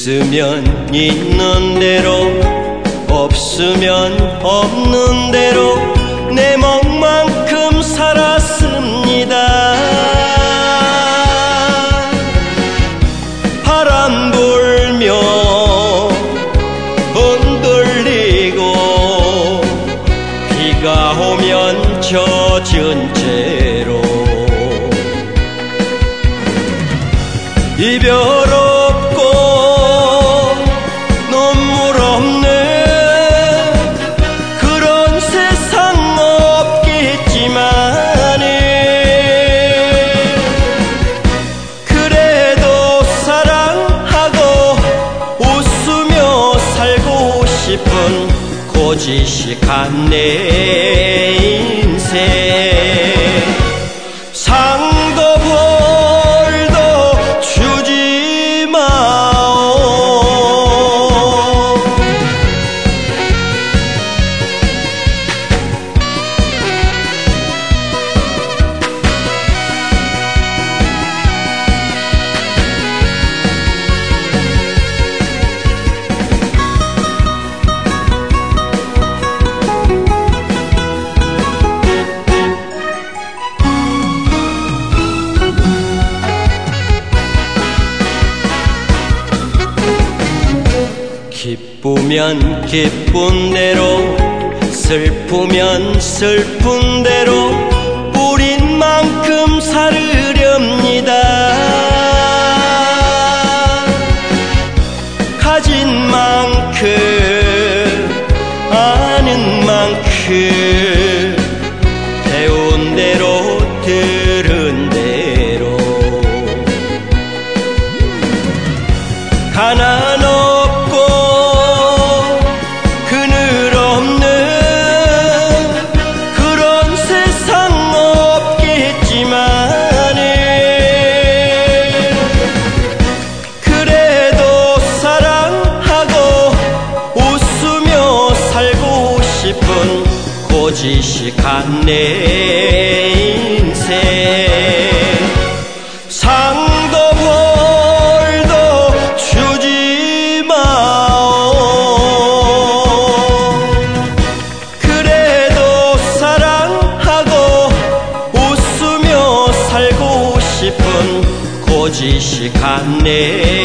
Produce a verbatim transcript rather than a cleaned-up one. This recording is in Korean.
있으면 있는 대로, 없으면 없는 대로 내 몫만큼 살았습니다. 바람 불며 흔들리고 비가 오면 젖은 채로 이별 없고 눈물 없는 그런 세상 없겠지만은 그래도 사랑하고 웃으며 살고 싶은 고지식한 내 인생. 상도 벌도 주지 마오. 기쁘면 기쁜 대로, 슬프면 슬픈 대로 뿌린 만큼 살으렵니다. 가진 만큼 아는 만큼 배운 대로 들은 대로 가난 없고 그늘 없는 그런 세상 없겠지만은 그래도 사랑하고 웃으며 살고 싶은 고지식한 내 인생. 상도 벌도 주지 마오. 그래도 사랑하고 웃으며 살고 싶은 고지식한 내